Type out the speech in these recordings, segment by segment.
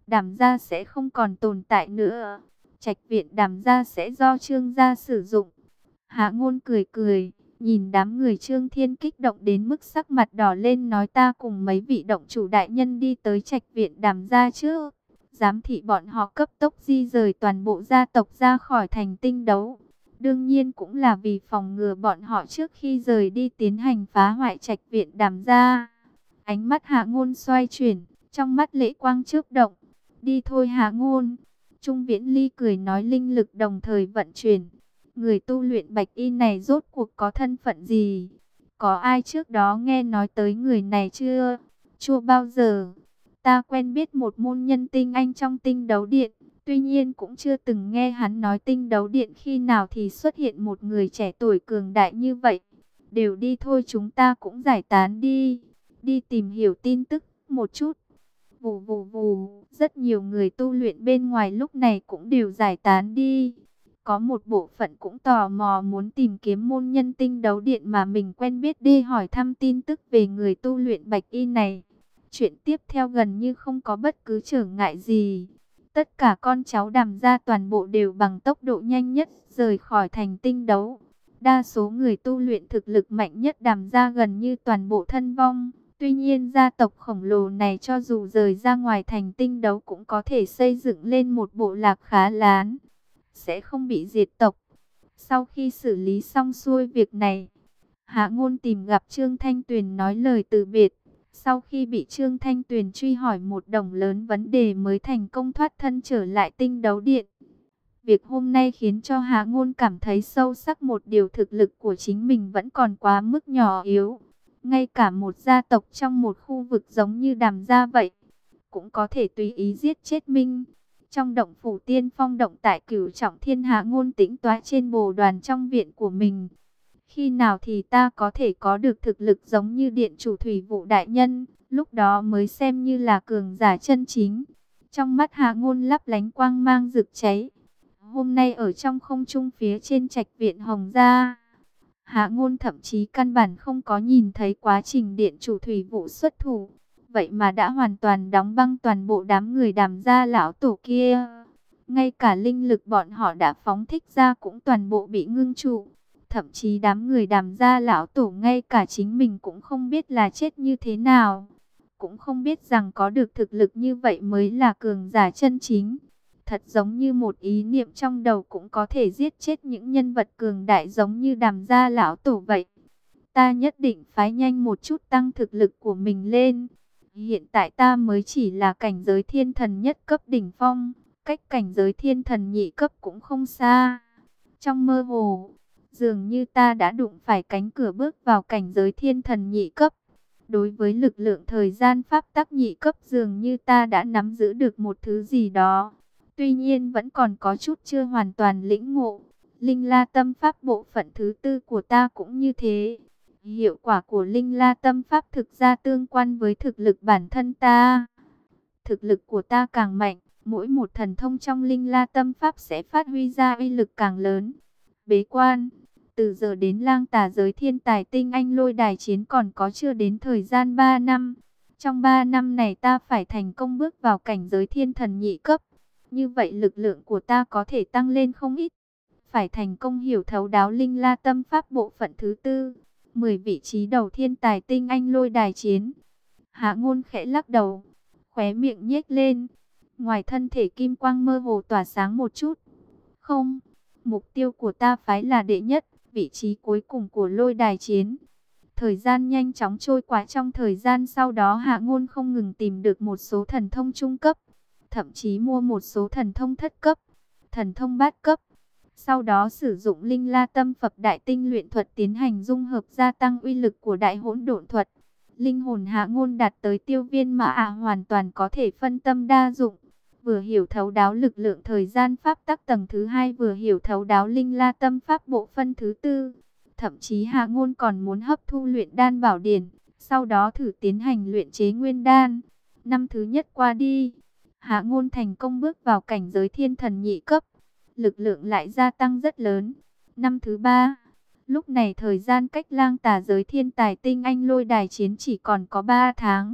Đàm gia sẽ không còn tồn tại nữa. Trạch viện Đàm gia sẽ do Trương gia sử dụng. Hạ Ngôn cười cười, nhìn đám người Trương Thiên kích động đến mức sắc mặt đỏ lên, nói ta cùng mấy vị động chủ đại nhân đi tới Trạch viện Đàm gia chứ. Giám thị bọn họ cấp tốc di rời toàn bộ gia tộc ra khỏi thành Tinh Đấu. Đương nhiên cũng là vì phòng ngừa bọn họ trước khi rời đi tiến hành phá hoại Trạch viện Đàm gia. Ánh mắt Hạ Ngôn xoay chuyển, trong mắt lệ quang chớp động. Đi thôi Hạ Ngôn. Trung Viễn Ly cười nói, linh lực đồng thời vận chuyển. Người tu luyện bạch y này rốt cuộc có thân phận gì? Có ai trước đó nghe nói tới người này chưa? Chưa bao giờ. Ta quen biết một môn nhân tinh anh trong Tinh Đấu Điện. Tuy nhiên cũng chưa từng nghe hắn nói Tinh Đấu Điện khi nào thì xuất hiện một người trẻ tuổi cường đại như vậy. Đều đi thôi, chúng ta cũng giải tán đi. Đi tìm hiểu tin tức một chút. Vù vù vù, rất nhiều người tu luyện bên ngoài lúc này cũng đều giải tán đi. Có một bộ phận cũng tò mò muốn tìm kiếm môn nhân Tinh Đấu Điện mà mình quen biết đi hỏi thăm tin tức về người tu luyện bạch y này. Chuyện tiếp theo gần như không có bất cứ trở ngại gì. Tất cả con cháu Đàm gia toàn bộ đều bằng tốc độ nhanh nhất rời khỏi thành Tinh Đấu. Đa số người tu luyện thực lực mạnh nhất Đàm gia gần như toàn bộ thân vong. Tuy nhiên gia tộc khổng lồ này cho dù rời ra ngoài thành Tinh Đấu cũng có thể xây dựng lên một bộ lạc khá lớn, sẽ không bị diệt tộc. Sau khi xử lý xong xuôi việc này, Hạ Ngôn tìm gặp Trương Thanh Tuyền nói lời từ biệt. Sau khi bị Trương Thanh Tuyền truy hỏi một đồng lớn vấn đề mới thành công thoát thân trở lại Tinh Đấu Điện. Việc hôm nay khiến cho Hạ Ngôn cảm thấy sâu sắc một điều, thực lực của chính mình vẫn còn quá mức nhỏ yếu. Ngay cả một gia tộc trong một khu vực giống như Đàm gia vậy, cũng có thể tùy ý giết chết Minh. Trong động phủ Tiên Phong động tại Cửu Trọng Thiên, Hạ Ngôn tĩnh tọa trên bồ đoàn trong viện của mình. Khi nào thì ta có thể có được thực lực giống như Điện chủ Thủy Vụ đại nhân, lúc đó mới xem như là cường giả chân chính. Trong mắt Hạ Ngôn lấp lánh quang mang rực cháy. Hôm nay ở trong không trung phía trên Trạch viện Hồng gia, Hạ Ngôn thậm chí căn bản không có nhìn thấy quá trình Điện chủ Thủy Vụ xuất thủ. Vậy mà đã hoàn toàn đóng băng toàn bộ đám người Đàm gia lão tổ kia. Ngay cả linh lực bọn họ đã phóng thích ra cũng toàn bộ bị ngưng trụ. Thậm chí đám người Đàm gia lão tổ ngay cả chính mình cũng không biết là chết như thế nào. Cũng không biết rằng có được thực lực như vậy mới là cường giả chân chính. Thật giống như một ý niệm trong đầu cũng có thể giết chết những nhân vật cường đại giống như Đàm gia lão tổ vậy. Ta nhất định phải nhanh một chút tăng thực lực của mình lên. Hiện tại ta mới chỉ là cảnh giới thiên thần nhất cấp đỉnh phong, cách cảnh giới thiên thần nhị cấp cũng không xa. Trong mơ hồ, dường như ta đã đụng phải cánh cửa bước vào cảnh giới thiên thần nhị cấp. Đối với lực lượng thời gian pháp tắc nhị cấp dường như ta đã nắm giữ được một thứ gì đó. Tuy nhiên vẫn còn có chút chưa hoàn toàn lĩnh ngộ. Linh La Tâm Pháp bộ phận thứ tư của ta cũng như thế. Hiệu quả của Linh La Tâm Pháp thực ra tương quan với thực lực bản thân ta. Thực lực của ta càng mạnh, mỗi một thần thông trong Linh La Tâm Pháp sẽ phát huy ra uy lực càng lớn. Bế quan, từ giờ đến Lang Tà giới thiên tài tinh anh lôi đài chiến còn có chưa đến thời gian 3 năm. Trong 3 năm này ta phải thành công bước vào cảnh giới thiên thần nhị cấp. Như vậy lực lượng của ta có thể tăng lên không ít. Phải thành công hiểu thấu đáo Linh La Tâm Pháp bộ phận thứ tư. 10 vị trí đầu thiên tài tinh anh lôi đài chiến. Hạ Ngôn khẽ lắc đầu, khóe miệng nhếch lên. Ngoài thân thể kim quang mơ hồ tỏa sáng một chút. Không, mục tiêu của ta phải là đệ nhất, vị trí cuối cùng của lôi đài chiến. Thời gian nhanh chóng trôi qua, trong thời gian sau đó Hạ Ngôn không ngừng tìm được một số thần thông trung cấp. Thậm chí mua một số thần thông thất cấp, thần thông bát cấp. Sau đó sử dụng Linh La Tâm Phập Đại Tinh luyện thuật tiến hành dung hợp gia tăng uy lực của Đại Hỗn Độn thuật. Linh hồn Hạ Ngôn đạt tới tiêu viên mã hoàn toàn có thể phân tâm đa dụng. Vừa hiểu thấu đáo lực lượng thời gian pháp tắc tầng thứ 2, vừa hiểu thấu đáo Linh La Tâm Pháp bộ phân thứ tư. Thậm chí Hạ Ngôn còn muốn hấp thu luyện đan bảo điển, sau đó thử tiến hành luyện chế nguyên đan. Năm thứ nhất qua đi, Hạ Ngôn thành công bước vào cảnh giới thiên thần nhị cấp. Lực lượng lại gia tăng rất lớn. Năm thứ ba, lúc này thời gian cách Lang Tà giới thiên tài tinh anh lôi đài chiến chỉ còn có 3 tháng.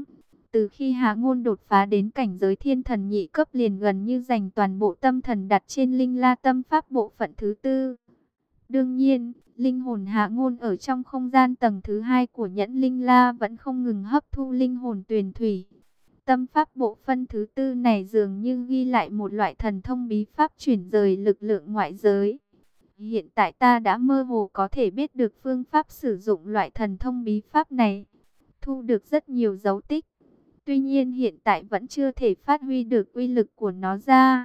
Từ khi Hạ Ngôn đột phá đến cảnh giới thiên thần nhị cấp liền gần như dành toàn bộ tâm thần đặt trên Linh La Tâm Pháp bộ phận thứ tư. Đương nhiên, linh hồn Hạ Ngôn ở trong không gian tầng thứ hai của Nhẫn Linh La vẫn không ngừng hấp thu linh hồn tuyền thủy. Tâm pháp bộ phân thứ tư này dường như ghi lại một loại thần thông bí pháp chuyển rời lực lượng ngoại giới. Hiện tại ta đã mơ hồ có thể biết được phương pháp sử dụng loại thần thông bí pháp này, thu được rất nhiều dấu tích. Tuy nhiên hiện tại vẫn chưa thể phát huy được uy lực của nó ra.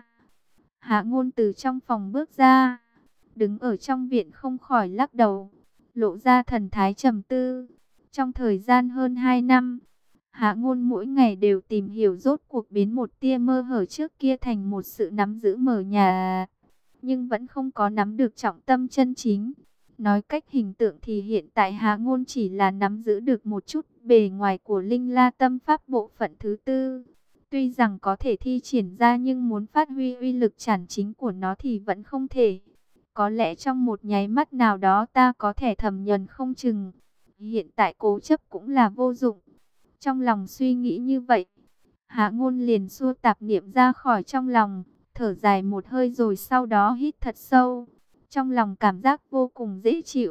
Hạ Ngôn từ trong phòng bước ra, đứng ở trong viện không khỏi lắc đầu, lộ ra thần thái trầm tư. Trong thời gian hơn 2 năm, Hạ Ngôn mỗi ngày đều tìm hiểu rốt cuộc biến một tia mơ hở trước kia thành một sự nắm giữ mờ nhạt, nhưng vẫn không có nắm được trọng tâm chân chính. Nói cách hình tượng thì hiện tại Hạ Ngôn chỉ là nắm giữ được một chút bề ngoài của Linh La Tâm Pháp bộ phận thứ tư. Tuy rằng có thể thi triển ra nhưng muốn phát huy uy lực chản chính của nó thì vẫn không thể. Có lẽ trong một nháy mắt nào đó ta có thể thầm nhận không chừng. Hiện tại cố chấp cũng là vô dụng. Trong lòng suy nghĩ như vậy, Hạ Ngôn liền xua tạp niệm ra khỏi trong lòng, thở dài một hơi rồi sau đó hít thật sâu. Trong lòng cảm giác vô cùng dễ chịu.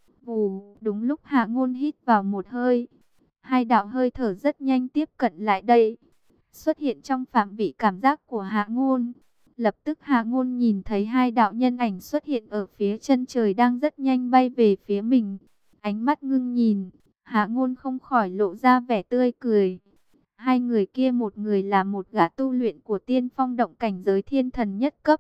Vù, đúng lúc Hạ Ngôn hít vào một hơi, hai đạo hơi thở rất nhanh tiếp cận lại đây, xuất hiện trong phạm vị cảm giác của Hạ Ngôn. Lập tức Hạ Ngôn nhìn thấy hai đạo nhân ảnh xuất hiện ở phía chân trời đang rất nhanh bay về phía mình. Ánh mắt ngưng nhìn, Hạ Ngôn không khỏi lộ ra vẻ tươi cười. Hai người kia, một người là một gã tu luyện của Tiên Phong động cảnh giới thiên thần nhất cấp,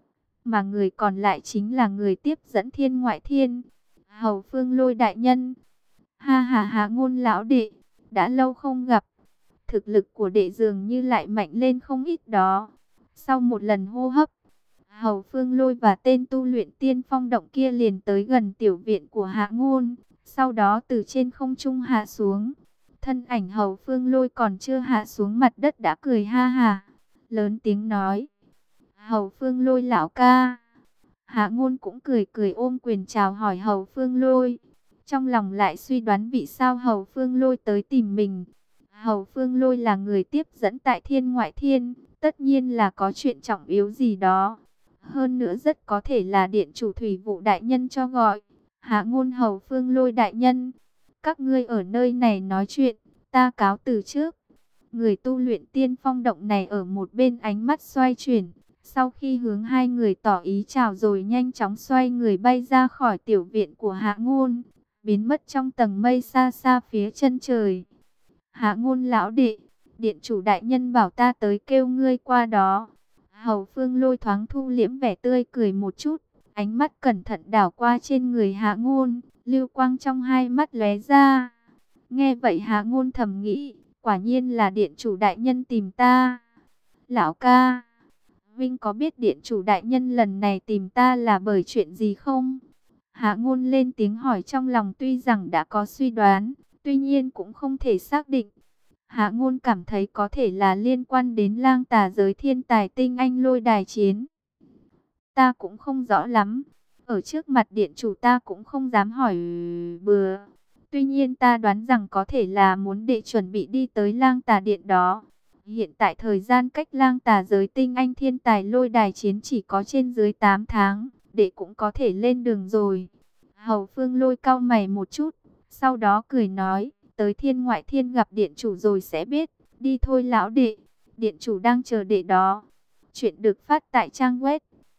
mà người còn lại chính là người tiếp dẫn Thiên Ngoại Thiên, Hầu Phương Lôi đại nhân. Ha ha, Hạ Ngôn lão đệ, đã lâu không gặp. Thực lực của đệ dường như lại mạnh lên không ít đó. Sau một lần hô hấp, Hầu Phương Lôi và tên tu luyện Tiên Phong động kia liền tới gần tiểu viện của Hạ Ngôn, sau đó từ trên không trung hạ xuống. Thân ảnh Hầu Phương Lôi còn chưa hạ xuống mặt đất đã cười ha ha, lớn tiếng nói: Hầu Phương Lôi lão ca. Hạ Ngôn cũng cười cười ôm quyền chào hỏi Hầu Phương Lôi. Trong lòng lại suy đoán vì sao Hầu Phương Lôi tới tìm mình. Hầu Phương Lôi là người tiếp dẫn tại Thiên Ngoại Thiên, tất nhiên là có chuyện trọng yếu gì đó. Hơn nữa rất có thể là điện chủ Thủy Vụ đại nhân cho gọi. Hạ Ngôn, Hầu Phương Lôi đại nhân, các ngươi ở nơi này nói chuyện, ta cáo từ trước. Người tu luyện Tiên Phong động này ở một bên ánh mắt xoay chuyển, sau khi hướng hai người tỏ ý chào rồi nhanh chóng xoay người bay ra khỏi tiểu viện của Hạ Ngôn, biến mất trong tầng mây xa xa phía chân trời. Hạ Ngôn lão đệ, điện chủ đại nhân bảo ta tới kêu ngươi qua đó. Hầu Phương Lôi thoáng thu liễm vẻ tươi cười một chút, ánh mắt cẩn thận đảo qua trên người Hạ Ngôn, lưu quang trong hai mắt lóe ra. Nghe vậy Hạ Ngôn thầm nghĩ, quả nhiên là điện chủ đại nhân tìm ta. Lão ca, Vinh có biết điện chủ đại nhân lần này tìm ta là bởi chuyện gì không? Hạ Ngôn lên tiếng hỏi, trong lòng tuy rằng đã có suy đoán, tuy nhiên cũng không thể xác định. Hạ Ngôn cảm thấy có thể là liên quan đến Lang Tà giới thiên tài tinh anh Lôi Đài Chiến. Ta cũng không rõ lắm, ở trước mặt điện chủ ta cũng không dám hỏi bừa. Tuy nhiên ta đoán rằng có thể là muốn đệ chuẩn bị đi tới Lang Tà điện đó. Hiện tại thời gian cách Lang Tà giới tinh anh thiên tài Lôi Đài Chiến chỉ có trên dưới 8 tháng, đệ cũng có thể lên đường rồi. Hầu Phương Lôi cau mày một chút, sau đó cười nói: tới Thiên Ngoại Thiên gặp điện chủ rồi sẽ biết. Đi thôi lão đệ, điện chủ đang chờ đệ đó. Chuyện được phát tại trang web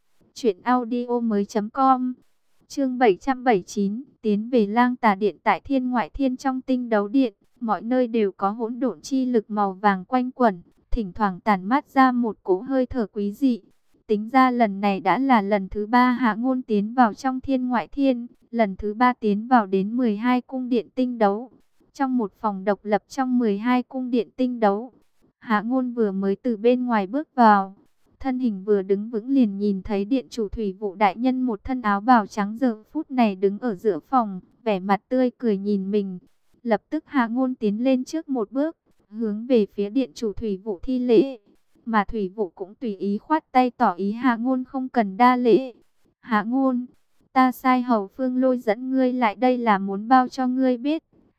truyệnaudiomoi.com. Chương 779, tiến về Lang Tà điện. Tại Thiên Ngoại Thiên, trong tinh đấu điện, mọi nơi đều có hỗn độn chi lực màu vàng quanh quẩn, thỉnh thoảng tản mát ra một cỗ hơi thở quý dị. Tính ra lần này đã là lần thứ 3 Hạ Ngôn tiến vào trong Thiên Ngoại Thiên, lần thứ 3 tiến vào đến 12 cung điện tinh đấu. Trong một phòng độc lập trong 12 cung điện tinh đấu, Hạ Ngôn vừa mới từ bên ngoài bước vào, thân hình vừa đứng vững liền nhìn thấy điện chủ Thủy Vụ đại nhân một thân áo bào trắng giờ phút này đứng ở giữa phòng, vẻ mặt tươi cười nhìn mình. Lập tức Hạ Ngôn tiến lên trước một bước, hướng về phía điện chủ Thủy Vụ thi lễ, mà Thủy Vụ cũng tùy ý khoát tay tỏ ý Hạ Ngôn không cần đa lễ. Hạ Ngôn, ta sai Hầu Phương Lôi dẫn ngươi lại đây là muốn bao cho ngươi biết,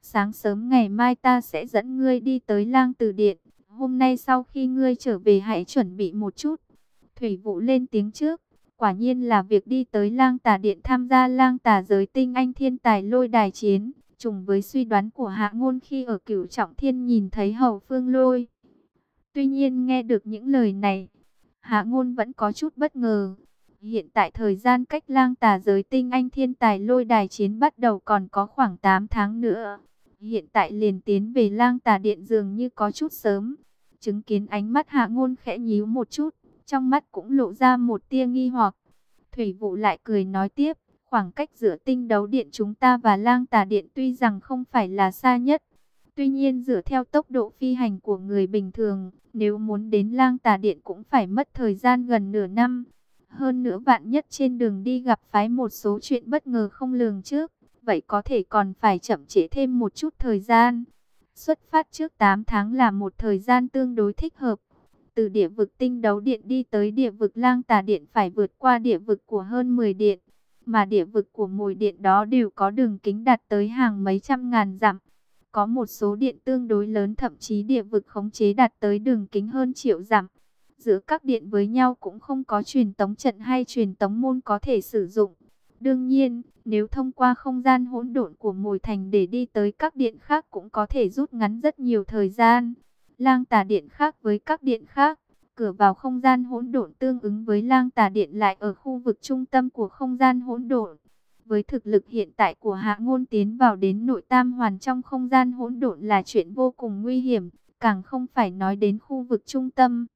Sáng sớm ngày mai ta sẽ dẫn ngươi đi tới Lang Tử Điện. Hôm nay sau khi ngươi trở về hãy chuẩn bị một chút. Thủy Vũ lên tiếng trước. Quả nhiên là việc đi tới Lang Tà Điện tham gia Lang Tà giới tinh anh thiên tài lôi đài chiến. Trùng với suy đoán của Hạ Ngôn khi ở Cửu Trọng Thiên nhìn thấy Hầu Phương Lôi. Tuy nhiên nghe được những lời này, Hạ Ngôn vẫn có chút bất ngờ. Hiện tại thời gian cách Lang Tà giới tinh anh thiên tài lôi đài chiến bắt đầu còn có khoảng 8 tháng nữa. Hiện tại liền tiến về Lang Tà Điện dường như có chút sớm. Chứng kiến ánh mắt Hạ Ngôn khẽ nhíu một chút, trong mắt cũng lộ ra một tia nghi hoặc. Thủy Vũ lại cười nói tiếp, khoảng cách giữa tinh đấu điện chúng ta và Lang Tà Điện tuy rằng không phải là xa nhất. Tuy nhiên dựa theo tốc độ phi hành của người bình thường, nếu muốn đến Lang Tà Điện cũng phải mất thời gian gần nửa năm. Hơn nữa vạn nhất trên đường đi gặp phải một số chuyện bất ngờ không lường trước, vậy có thể còn phải chậm trễ thêm một chút thời gian. Xuất phát trước 8 tháng là một thời gian tương đối thích hợp. Từ địa vực tinh đấu điện đi tới địa vực Lang Tà Điện phải vượt qua địa vực của hơn 10 điện. Mà địa vực của mỗi điện đó đều có đường kính đạt tới hàng mấy trăm ngàn dặm. Có một số điện tương đối lớn thậm chí địa vực khống chế đạt tới đường kính hơn triệu dặm. Giữa các điện với nhau cũng không có truyền tống trận hay truyền tống môn có thể sử dụng. Đương nhiên, nếu thông qua không gian hỗn độn của mồi thành để đi tới các điện khác cũng có thể rút ngắn rất nhiều thời gian. Lang Tà Điện khác với các điện khác, cửa vào không gian hỗn độn tương ứng với Lang Tà Điện lại ở khu vực trung tâm của không gian hỗn độn. Với thực lực hiện tại của Hạ Ngôn tiến vào đến nội tam hoàn trong không gian hỗn độn là chuyện vô cùng nguy hiểm, càng không phải nói đến khu vực trung tâm.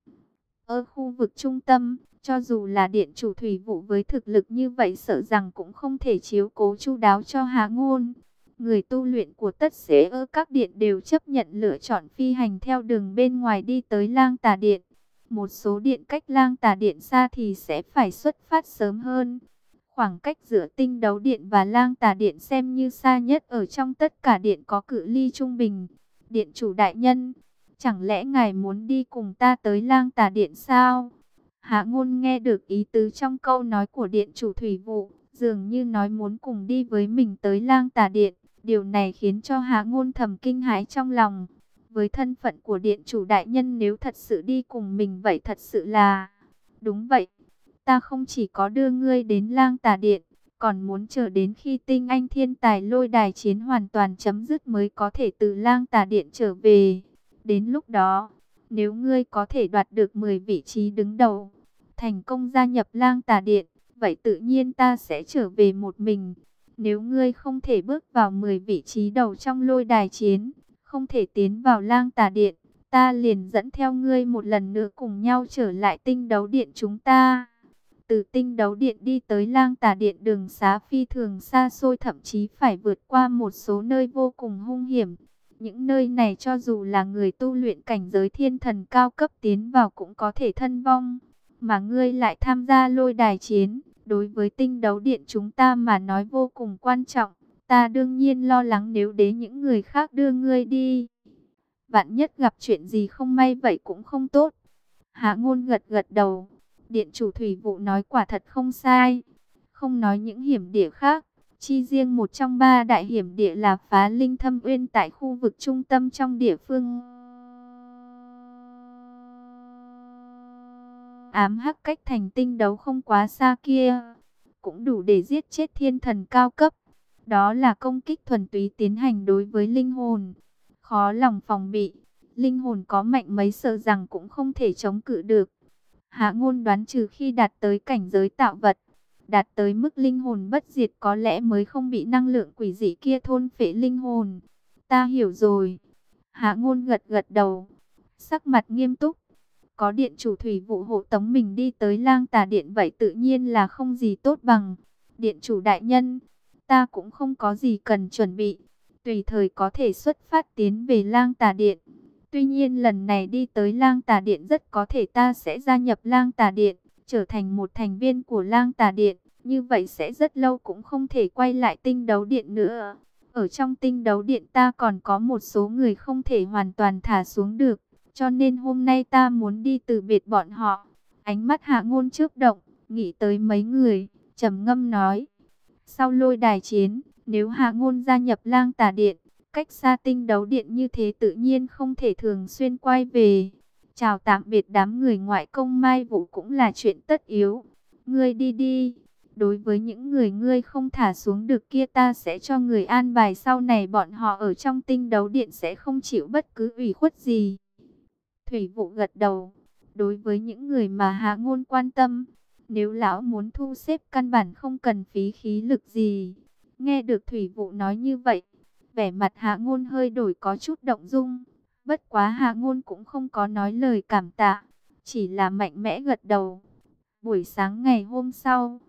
Ở khu vực trung tâm, cho dù là điện chủ Thủy Vũ với thực lực như vậy sợ rằng cũng không thể chiếu cố chu đáo cho Hạ Ngôn. Người tu luyện của tất sẽ ở các điện đều chấp nhận lựa chọn phi hành theo đường bên ngoài đi tới Lang Tà Điện. Một số điện cách Lang Tà Điện xa thì sẽ phải xuất phát sớm hơn. Khoảng cách giữa tinh đấu điện và Lang Tà Điện xem như xa nhất ở trong tất cả điện có cự ly trung bình. Điện chủ đại nhân, chẳng lẽ ngài muốn đi cùng ta tới Lang Tà Điện sao? Hạ Ngôn nghe được ý tứ trong câu nói của điện chủ Thủy Vũ, dường như nói muốn cùng đi với mình tới Lang Tà Điện. Điều này khiến cho Hạ Ngôn thầm kinh hãi trong lòng. Với thân phận của điện chủ đại nhân nếu thật sự đi cùng mình vậy thật sự là... Đúng vậy, ta không chỉ có đưa ngươi đến Lang Tà Điện, còn muốn chờ đến khi tinh anh thiên tài lôi đài chiến hoàn toàn chấm dứt mới có thể từ Lang Tà Điện trở về. Đến lúc đó, nếu ngươi có thể đoạt được 10 vị trí đứng đầu, thành công gia nhập Lang Tà Điện, vậy tự nhiên ta sẽ trở về một mình. Nếu ngươi không thể bước vào 10 vị trí đầu trong lôi đài chiến, không thể tiến vào Lang Tà Điện, ta liền dẫn theo ngươi một lần nữa cùng nhau trở lại tinh đấu điện chúng ta. Từ tinh đấu điện đi tới Lang Tà Điện đường xá phi thường xa xôi, thậm chí phải vượt qua một số nơi vô cùng hung hiểm. Những nơi này cho dù là người tu luyện cảnh giới thiên thần cao cấp tiến vào cũng có thể thân vong. Mà ngươi lại tham gia lôi đài chiến, đối với tinh đấu điện chúng ta mà nói vô cùng quan trọng. Ta đương nhiên lo lắng nếu đến những người khác đưa ngươi đi. Vạn nhất gặp chuyện gì không may vậy cũng không tốt. Hạ Ngôn gật gật đầu. Điện chủ Thủy Vũ nói quả thật không sai. Không nói những hiểm địa khác, chi riêng một trong 3 đại hiểm địa là Phá Linh Thâm Uyên tại khu vực trung tâm trong địa phương ám hắc cách thành tinh đấu không quá xa kia, cũng đủ để giết chết thiên thần cao cấp. Đó là công kích thuần túy tiến hành đối với linh hồn, khó lòng phòng bị. Linh hồn có mạnh mấy sợ rằng cũng không thể chống cự được. Hạ Ngôn đoán trừ khi đạt tới cảnh giới tạo vật, đạt tới mức linh hồn bất diệt có lẽ mới không bị năng lượng quỷ dị kia thôn phệ linh hồn. Ta hiểu rồi. Hạ Ngôn gật gật đầu, sắc mặt nghiêm túc. Có điện chủ Thủy Vũ hộ tống mình đi tới Lang Tà Điện vậy tự nhiên là không gì tốt bằng. Điện chủ đại nhân, ta cũng không có gì cần chuẩn bị, tùy thời có thể xuất phát tiến về Lang Tà Điện. Tuy nhiên lần này đi tới Lang Tà Điện rất có thể ta sẽ gia nhập Lang Tà Điện, trở thành một thành viên của Lang Tà Điện. Như vậy sẽ rất lâu cũng không thể quay lại tinh đấu điện nữa. Ở trong tinh đấu điện ta còn có một số người không thể hoàn toàn thả xuống được. Cho nên hôm nay ta muốn đi từ biệt bọn họ. Ánh mắt Hạ Ngôn chớp động, nghĩ tới mấy người, trầm ngâm nói. Sau lôi đài chiến, nếu Hạ Ngôn gia nhập Lang Tà Điện, cách xa tinh đấu điện như thế tự nhiên không thể thường xuyên quay về. Chào tạm biệt đám người ngoại công Mai Vũ cũng là chuyện tất yếu. Ngươi đi đi. Đối với những người ngươi không thả xuống được kia ta sẽ cho người an bài sau này bọn họ ở trong tinh đấu điện sẽ không chịu bất cứ ủy khuất gì. Thủy Vụ gật đầu. Đối với những người mà Hạ Ngôn quan tâm, nếu lão muốn thu xếp căn bản không cần phí khí lực gì. Nghe được Thủy Vụ nói như vậy, vẻ mặt Hạ Ngôn hơi đổi có chút động dung. Bất quá Hạ Ngôn cũng không có nói lời cảm tạ, chỉ là mạnh mẽ gật đầu. Buổi sáng ngày hôm sau,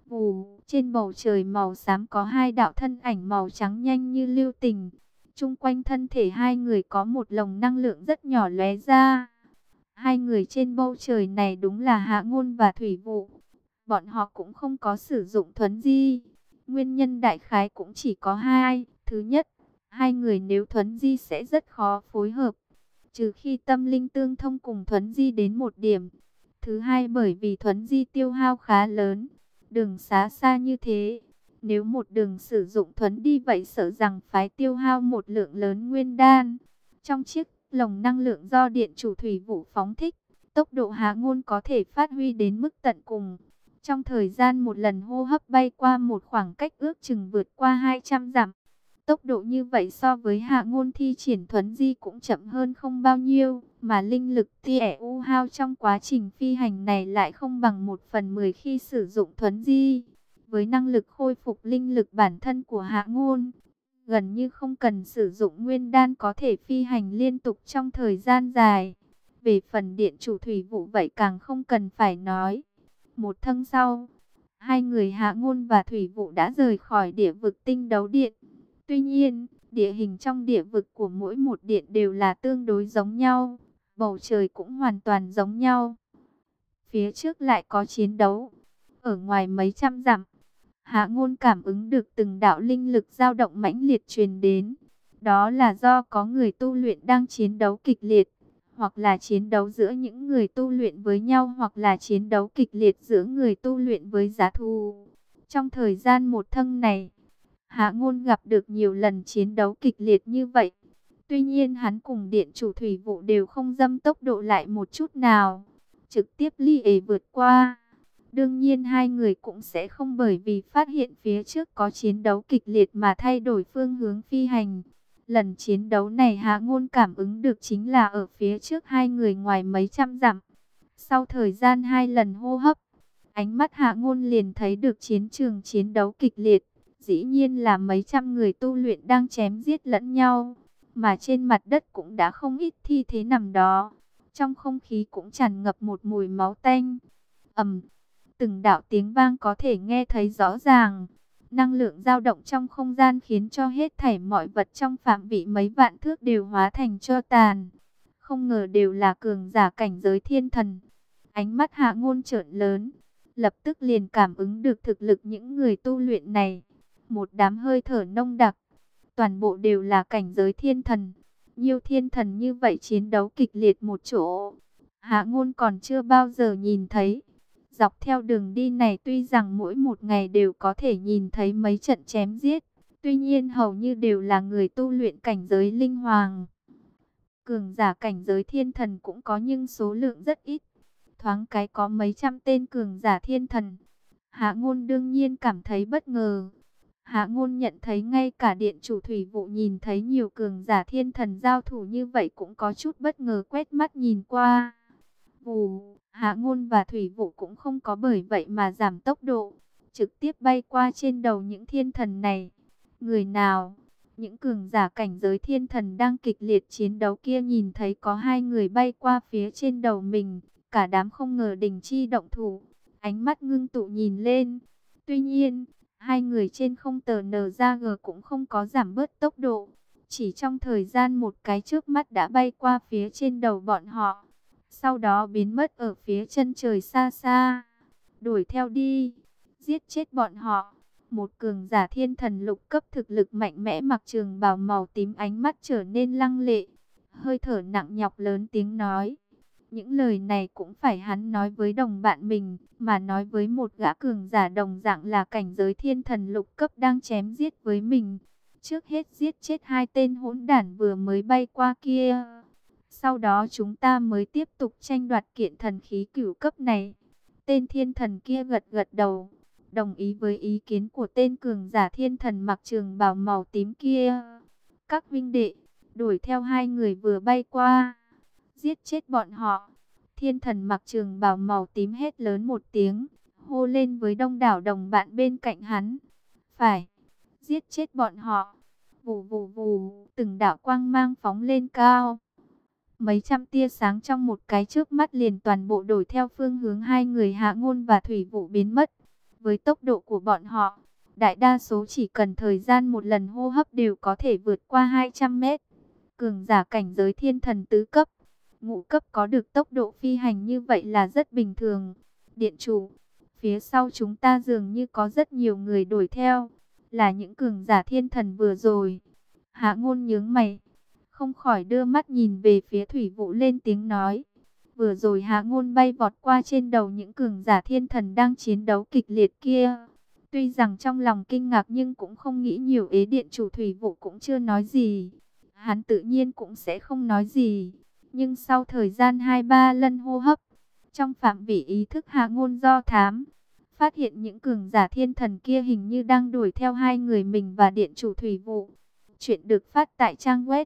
trên bầu trời màu xám có hai đạo thân ảnh màu trắng nhanh như lưu tình. Chung quanh thân thể hai người có một lồng năng lượng rất nhỏ lóe ra. Hai người trên bầu trời này đúng là Hạ Ngôn và Thủy Vụ. Bọn họ cũng không có sử dụng thuấn di. Nguyên nhân đại khái cũng chỉ có hai. Thứ nhất, hai người nếu thuấn di sẽ rất khó phối hợp, trừ khi tâm linh tương thông cùng thuấn di đến một điểm. Thứ hai, bởi vì thuấn di tiêu hao khá lớn, đường xá xa như thế, nếu một đường sử dụng thuấn đi vậy sợ rằng phải tiêu hao một lượng lớn nguyên đan. Trong chiếc lồng năng lượng do điện chủ Thủy Vụ phóng thích, tốc độ Hạ Ngôn có thể phát huy đến mức tận cùng. Trong thời gian một lần hô hấp bay qua một khoảng cách ước chừng vượt qua 200 dặm. Tốc độ như vậy so với Hạ Ngôn thi triển thuấn di cũng chậm hơn không bao nhiêu, mà linh lực tiêu hao trong quá trình phi hành này lại không bằng 1/10 khi sử dụng thuấn di. Với năng lực khôi phục linh lực bản thân của Hạ Ngôn, gần như không cần sử dụng nguyên đan có thể phi hành liên tục trong thời gian dài. Về phần điện chủ Thủy Vụ vậy càng không cần phải nói. Một tháng sau, hai người Hạ Ngôn và Thủy Vụ đã rời khỏi địa vực tinh đấu điện. Tuy nhiên, địa hình trong địa vực của mỗi một điện đều là tương đối giống nhau, bầu trời cũng hoàn toàn giống nhau. Phía trước lại có chiến đấu, ở ngoài mấy trăm dặm, Hạ Ngôn cảm ứng được từng đạo linh lực dao động mãnh liệt truyền đến. Đó là do có người tu luyện đang chiến đấu kịch liệt, hoặc là chiến đấu giữa những người tu luyện với nhau, hoặc là chiến đấu kịch liệt giữa người tu luyện với giá thú. Trong thời gian một tháng này, Hạ Ngôn gặp được nhiều lần chiến đấu kịch liệt như vậy. Tuy nhiên hắn cùng điện chủ Thủy Vụ đều không dăm tốc độ lại một chút nào, trực tiếp vượt qua. Đương nhiên hai người cũng sẽ không bởi vì phát hiện phía trước có chiến đấu kịch liệt mà thay đổi phương hướng phi hành. Lần chiến đấu này Hạ Ngôn cảm ứng được chính là ở phía trước hai người ngoài mấy trăm dặm. Sau thời gian hai lần hô hấp, ánh mắt Hạ Ngôn liền thấy được chiến trường chiến đấu kịch liệt. Dĩ nhiên là mấy trăm người tu luyện đang chém giết lẫn nhau, mà trên mặt đất cũng đã không ít thi thể nằm đó. Trong không khí cũng tràn ngập một mùi máu tanh. Từng đạo tiếng vang có thể nghe thấy rõ ràng. Năng lượng dao động trong không gian khiến cho hết thảy mọi vật trong phạm vị mấy vạn thước đều hóa thành tro tàn. Không ngờ đều là cường giả cảnh giới thiên thần. Ánh mắt Hạ Ngôn trợn lớn, lập tức liền cảm ứng được thực lực những người tu luyện này. Một đám hơi thở nông đặc, toàn bộ đều là cảnh giới thiên thần. Nhiều thiên thần như vậy chiến đấu kịch liệt một chỗ, Hạ Ngôn còn chưa bao giờ nhìn thấy. Dọc theo đường đi này tuy rằng mỗi một ngày đều có thể nhìn thấy mấy trận chém giết, tuy nhiên hầu như đều là người tu luyện cảnh giới linh hoàng. Cường giả cảnh giới thiên thần cũng có nhưng số lượng rất ít. Thoáng cái có mấy trăm tên cường giả thiên thần. Hạ Ngôn đương nhiên cảm thấy bất ngờ. Hạ Ngôn nhận thấy ngay cả điện chủ Thủy Vụ nhìn thấy nhiều cường giả thiên thần giao thủ như vậy cũng có chút bất ngờ quét mắt nhìn qua. Hạ Ngôn và Thủy Vụ cũng không có bởi vậy mà giảm tốc độ, trực tiếp bay qua trên đầu những thiên thần này. Người nào? Những cường giả cảnh giới thiên thần đang kịch liệt chiến đấu kia nhìn thấy có hai người bay qua phía trên đầu mình, cả đám không ngờ đình chi động thủ, ánh mắt ngưng tụ nhìn lên. Tuy nhiên, hai người trên không tờ nờ ra gờ cũng không có giảm bớt tốc độ, chỉ trong thời gian một cái chớp mắt đã bay qua phía trên đầu bọn họ, sau đó biến mất ở phía chân trời xa xa. Đuổi theo đi, giết chết bọn họ. Một cường giả thiên thần lục cấp thực lực mạnh mẽ mặc trường bào màu tím, ánh mắt trở nên lăng lệ, hơi thở nặng nhọc lớn tiếng nói. Những lời này cũng phải hắn nói với đồng bạn mình, mà nói với một gã cường giả đồng dạng là cảnh giới thiên thần lục cấp đang chém giết với mình. Trước hết giết chết hai tên hỗn đản vừa mới bay qua kia. Sau đó chúng ta mới tiếp tục tranh đoạt kiện thần khí cửu cấp này. Tên thiên thần kia gật gật đầu, đồng ý với ý kiến của tên cường giả thiên thần mặc trường bào màu tím kia. Các huynh đệ, đuổi theo hai người vừa bay qua, giết chết bọn họ. Thiên thần mặc trường bào màu tím hét lớn một tiếng, hô lên với đông đảo đồng bạn bên cạnh hắn. Phải, giết chết bọn họ. Vù vù vù, từng đạo quang mang phóng lên cao. Mấy trăm tia sáng trong một cái chớp mắt liền toàn bộ đổi theo phương hướng hai người Hạ Ngôn và Thủy Vũ biến mất. Với tốc độ của bọn họ, đại đa số chỉ cần thời gian một lần hô hấp đều có thể vượt qua 200 mét. Cường giả cảnh giới thiên thần tứ cấp, ngũ cấp có được tốc độ phi hành như vậy là rất bình thường. Điện chủ, phía sau chúng ta dường như có rất nhiều người đuổi theo, là những cường giả thiên thần vừa rồi. Hạ Ngôn nhướng mày, không khỏi đưa mắt nhìn về phía Thủy Vũ lên tiếng nói. Vừa rồi Hạ Ngôn bay vọt qua trên đầu những cường giả thiên thần đang chiến đấu kịch liệt kia. Tuy rằng trong lòng kinh ngạc nhưng cũng không nghĩ nhiều, điện chủ Thủy Vũ cũng chưa nói gì. Hắn tự nhiên cũng sẽ không nói gì. Nhưng sau thời gian 2-3 lần hô hấp, trong phạm vi ý thức Hạ Ngôn do thám, phát hiện những cường giả thiên thần kia hình như đang đuổi theo hai người mình và điện chủ Thủy Vũ. Chuyện được phát tại trang web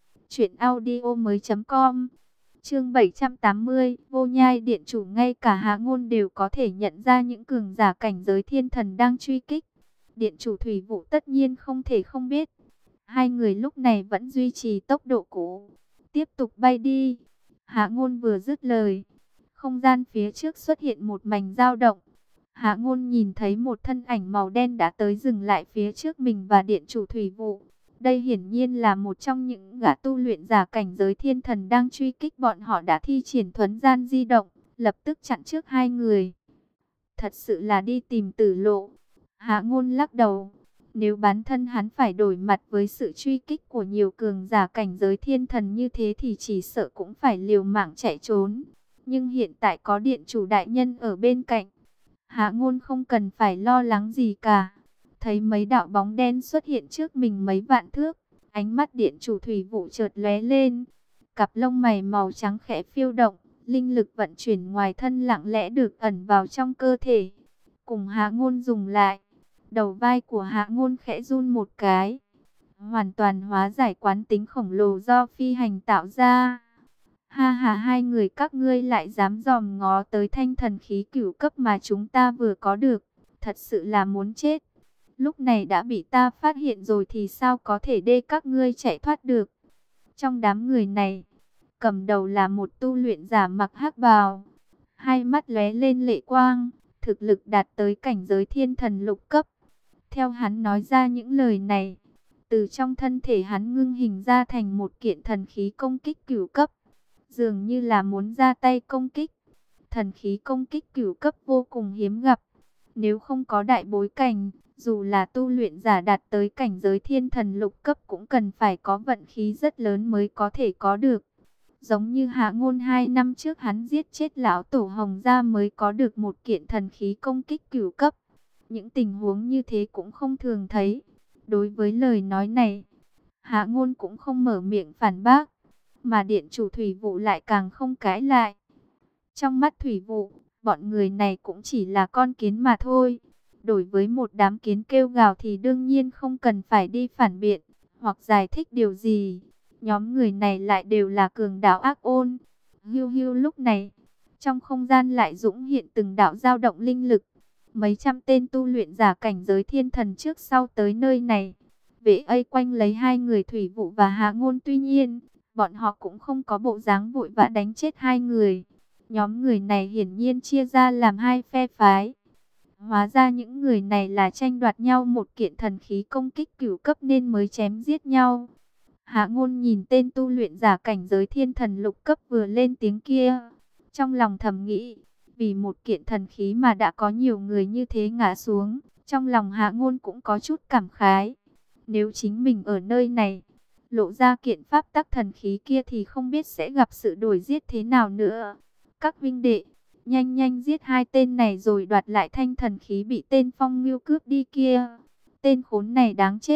truyệnaudiomoi.com. Chương 780, Vô Nhai điện chủ. Ngay cả Hạ Ngôn đều có thể nhận ra những cường giả cảnh giới thiên thần đang truy kích. Điện chủ Thủy Vũ tất nhiên không thể không biết. Hai người lúc này vẫn duy trì tốc độ cũ, tiếp tục bay đi. Hạ Ngôn vừa dứt lời, không gian phía trước xuất hiện một mảnh dao động. Hạ Ngôn nhìn thấy một thân ảnh màu đen đã tới dừng lại phía trước mình và điện chủ Thủy Vũ. Đây hiển nhiên là một trong những gã tu luyện giả cảnh giới thiên thần đang truy kích bọn họ, đã thi triển thuấn gian di động, lập tức chặn trước hai người. Thật sự là đi tìm tử lộ. Hạ Ngôn lắc đầu. Nếu bản thân hắn phải đổi mặt với sự truy kích của nhiều cường giả cảnh giới thiên thần như thế thì chỉ sợ cũng phải liều mạng chạy trốn. Nhưng hiện tại có điện chủ đại nhân ở bên cạnh, Hạ Ngôn không cần phải lo lắng gì cả. Thấy mấy đạo bóng đen xuất hiện trước mình mấy vạn thước, ánh mắt điện chủ Thủy Vũ chợt lóe lên. Cặp lông mày màu trắng khẽ phiêu động, linh lực vận chuyển ngoài thân lặng lẽ được ẩn vào trong cơ thể. Cùng Hạ Ngôn dùng lại, đầu vai của Hạ Ngôn khẽ run một cái, hoàn toàn hóa giải quán tính khổng lồ do phi hành tạo ra. Ha ha, hai người các ngươi lại dám dòm ngó tới thanh thần khí cửu cấp mà chúng ta vừa có được, thật sự là muốn chết. Lúc này đã bị ta phát hiện rồi thì sao có thể để các ngươi chạy thoát được. Trong đám người này, cầm đầu là một tu luyện giả mặc hắc bào, hai mắt lóe lên lệ quang, thực lực đạt tới cảnh giới thiên thần lục cấp. Theo hắn nói ra những lời này, từ trong thân thể hắn ngưng hình ra thành một kiện thần khí công kích cửu cấp, dường như là muốn ra tay công kích. Thần khí công kích cửu cấp vô cùng hiếm gặp, nếu không có đại bối cảnh, dù là tu luyện giả đạt tới cảnh giới thiên thần lục cấp cũng cần phải có vận khí rất lớn mới có thể có được. Giống như Hạ Ngôn 2 năm trước hắn giết chết lão tổ Hồng Gia mới có được một kiện thần khí công kích cửu cấp. Những tình huống như thế cũng không thường thấy. Đối với lời nói này, Hạ Ngôn cũng không mở miệng phản bác, mà điện chủ Thủy Vũ lại càng không cãi lại. Trong mắt Thủy Vũ, bọn người này cũng chỉ là con kiến mà thôi. Đối với một đám kiến kêu gào thì đương nhiên không cần phải đi phản biện hoặc giải thích điều gì. Nhóm người này lại đều là cường đạo ác ôn. Hiu hiu, lúc này, trong không gian lại dũng hiện từng đạo dao động linh lực. Mấy trăm tên tu luyện giả cảnh giới thiên thần trước sau tới nơi này, vệ ấy quanh lấy hai người Thủy Vũ và Hạ Ngôn. Tuy nhiên, bọn họ cũng không có bộ dáng vội vã đánh chết hai người. Nhóm người này hiển nhiên chia ra làm hai phe phái. Hóa ra những người này là tranh đoạt nhau một kiện thần khí công kích cửu cấp nên mới chém giết nhau. Hạ Ngôn nhìn tên tu luyện giả cảnh giới thiên thần lục cấp vừa lên tiếng kia, trong lòng thầm nghĩ, vì một kiện thần khí mà đã có nhiều người như thế ngã xuống, trong lòng Hạ Ngôn cũng có chút cảm khái. Nếu chính mình ở nơi này, lộ ra kiện pháp tắc thần khí kia thì không biết sẽ gặp sự đuổi giết thế nào nữa. Các huynh đệ, nhanh nhanh giết hai tên này rồi đoạt lại thanh thần khí bị tên Phong Ngưu cướp đi kia. Tên khốn này đáng chết,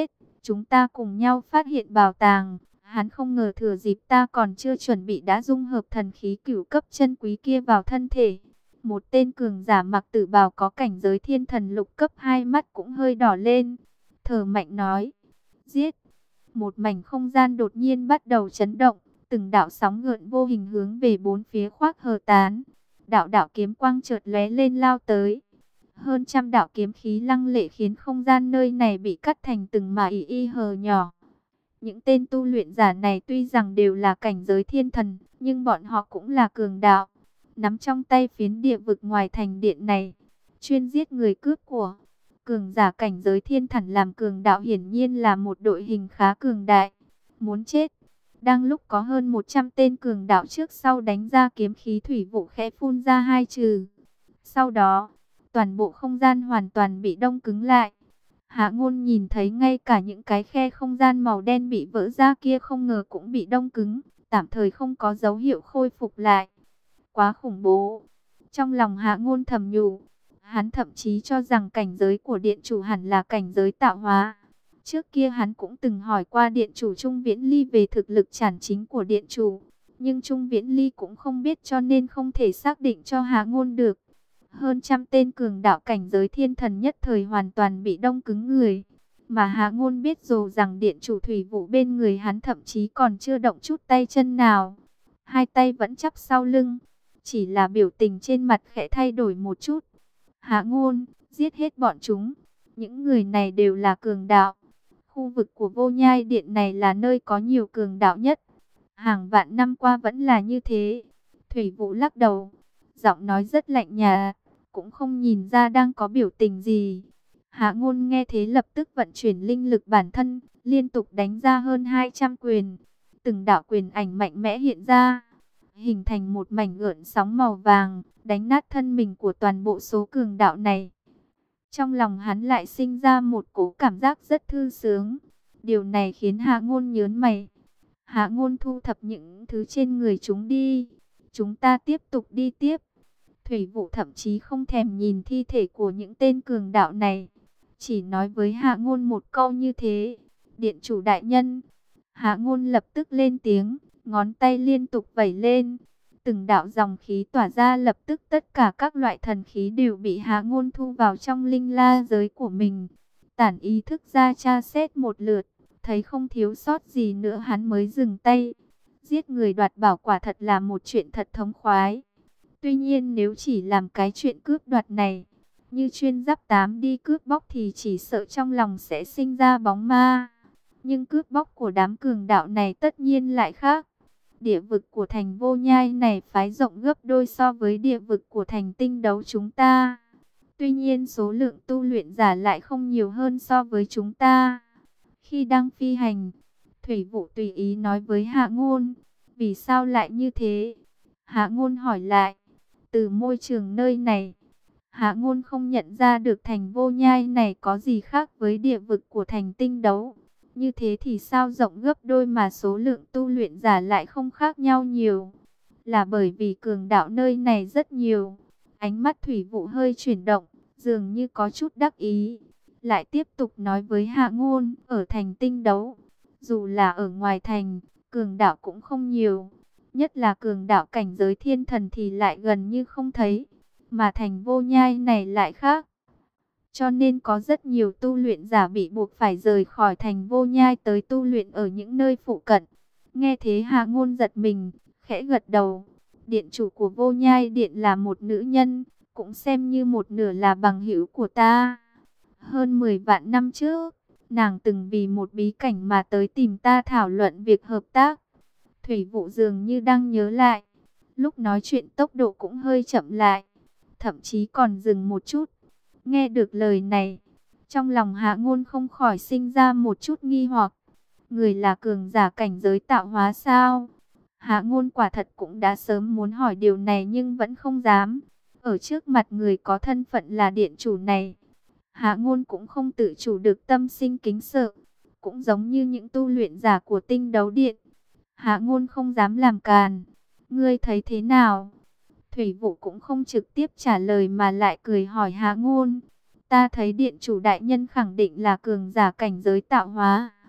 chúng ta cùng nhau phát hiện bảo tàng. Hắn không ngờ thừa dịp ta còn chưa chuẩn bị đã dung hợp thần khí cửu cấp chân quý kia vào thân thể. Một tên cường giả mặc tử bào có cảnh giới thiên thần lục cấp, hai mắt cũng hơi đỏ lên. Thở mạnh nói, giết. Một mảnh không gian đột nhiên bắt đầu chấn động. Từng đạo sóng gợn vô hình hướng về bốn phía khoác hờ tán. Đạo đạo kiếm quang chợt lóe lên lao tới. Hơn trăm đạo kiếm khí lăng lệ khiến không gian nơi này bị cắt thành từng mảng y hờ nhỏ. Những tên tu luyện giả này tuy rằng đều là cảnh giới thiên thần, nhưng bọn họ cũng là cường đạo. Nắm trong tay phiến địa vực ngoài thành điện này, chuyên giết người cướp của. Cường giả cảnh giới thiên thần làm cường đạo hiển nhiên là một đội hình khá cường đại. Muốn chết. Đang lúc có hơn 100 tên cường đạo trước sau đánh ra kiếm khí, thủy vụ khẽ phun ra hai chữ. Sau đó, toàn bộ không gian hoàn toàn bị đông cứng lại. Hạ Ngôn nhìn thấy ngay cả những cái khe không gian màu đen bị vỡ ra kia không ngờ cũng bị đông cứng, tạm thời không có dấu hiệu khôi phục lại. Quá khủng bố. Trong lòng Hạ Ngôn thầm nhủ, hắn thậm chí cho rằng cảnh giới của điện chủ hẳn là cảnh giới tạo hóa. Trước kia hắn cũng từng hỏi qua điện chủ Trung Viễn Ly về thực lực chản chính của điện chủ, nhưng Trung Viễn Ly cũng không biết cho nên không thể xác định cho Hạ Ngôn được. Hơn trăm tên cường đạo cảnh giới thiên thần nhất thời hoàn toàn bị đông cứng người. Mà Hạ Ngôn biết dù rằng điện chủ thủy vụ bên người hắn thậm chí còn chưa động chút tay chân nào. Hai tay vẫn chắp sau lưng, chỉ là biểu tình trên mặt khẽ thay đổi một chút. Hạ Ngôn, giết hết bọn chúng. Những người này đều là cường đạo. Khu vực của Vô Nhai Điện này là nơi có nhiều cường đạo nhất. Hàng vạn năm qua vẫn là như thế. Thủy Vũ lắc đầu, giọng nói rất lạnh nhạt, cũng không nhìn ra đang có biểu tình gì. Hạ Ngôn nghe thế lập tức vận chuyển linh lực bản thân, liên tục đánh ra hơn 200 quyền. Từng đạo quyền ảnh mạnh mẽ hiện ra, hình thành một mảnh gợn sóng màu vàng, đánh nát thân mình của toàn bộ số cường đạo này. Trong lòng hắn lại sinh ra một cố cảm giác rất thư sướng. Điều này khiến Hạ Ngôn nhớn mày. Hạ Ngôn thu thập những thứ trên người chúng đi. Chúng ta tiếp tục đi tiếp. Thủy Vụ thậm chí không thèm nhìn thi thể của những tên cường đạo này. Chỉ nói với Hạ Ngôn một câu như thế. Điện chủ đại nhân. Hạ Ngôn lập tức lên tiếng. Ngón tay liên tục vẩy lên. Từng đạo dòng khí tỏa ra, lập tức tất cả các loại thần khí đều bị Hạ Ngôn thu vào trong linh la giới của mình. Tản ý thức ra tra xét một lượt, thấy không thiếu sót gì nữa hắn mới dừng tay. Giết người đoạt bảo quả thật là một chuyện thật thống khoái. Tuy nhiên nếu chỉ làm cái chuyện cướp đoạt này, như chuyên giáp 8 đi cướp bóc thì chỉ sợ trong lòng sẽ sinh ra bóng ma. Nhưng cướp bóc của đám cường đạo này tất nhiên lại khác. Địa vực của thành Vô Nhai này phái rộng gấp đôi so với địa vực của thành Tinh Đấu chúng ta. Tuy nhiên số lượng tu luyện giả lại không nhiều hơn so với chúng ta. Khi đang phi hành, Thủy Vụ tùy ý nói với Hạ Ngôn, vì sao lại như thế? Hạ Ngôn hỏi lại, từ môi trường nơi này, Hạ Ngôn không nhận ra được thành Vô Nhai này có gì khác với địa vực của thành Tinh Đấu. Như thế thì sao rộng gấp đôi mà số lượng tu luyện giả lại không khác nhau nhiều? Là bởi vì cường đạo nơi này rất nhiều. Ánh mắt Thủy Vụ hơi chuyển động, dường như có chút đắc ý. Lại tiếp tục nói với Hạ Ngôn, ở thành Tinh Đấu, dù là ở ngoài thành, cường đạo cũng không nhiều. Nhất là cường đạo cảnh giới thiên thần thì lại gần như không thấy. Mà thành Vô Nhai này lại khác. Cho nên có rất nhiều tu luyện giả bị buộc phải rời khỏi thành Vô Nhai tới tu luyện ở những nơi phụ cận. Nghe thế Hạ Ngôn giật mình, khẽ gật đầu. Điện chủ của Vô Nhai Điện là một nữ nhân, cũng xem như một nửa là bằng hữu của ta. Hơn 10 vạn năm trước, nàng từng vì một bí cảnh mà tới tìm ta thảo luận việc hợp tác. Thủy Vụ dường như đang nhớ lại. Lúc nói chuyện tốc độ cũng hơi chậm lại, thậm chí còn dừng một chút. Nghe được lời này, trong lòng Hạ Ngôn không khỏi sinh ra một chút nghi hoặc. Người là cường giả cảnh giới tạo hóa sao? Hạ Ngôn quả thật cũng đã sớm muốn hỏi điều này nhưng vẫn không dám. Ở trước mặt người có thân phận là điện chủ này, Hạ Ngôn cũng không tự chủ được tâm sinh kính sợ. Cũng giống như những tu luyện giả của Tinh Đấu Điện, Hạ Ngôn không dám làm càn. Ngươi thấy thế nào? Thủy Vụ cũng không trực tiếp trả lời mà lại cười hỏi Hạ Ngôn. Ta thấy điện chủ đại nhân khẳng định là cường giả cảnh giới tạo hóa.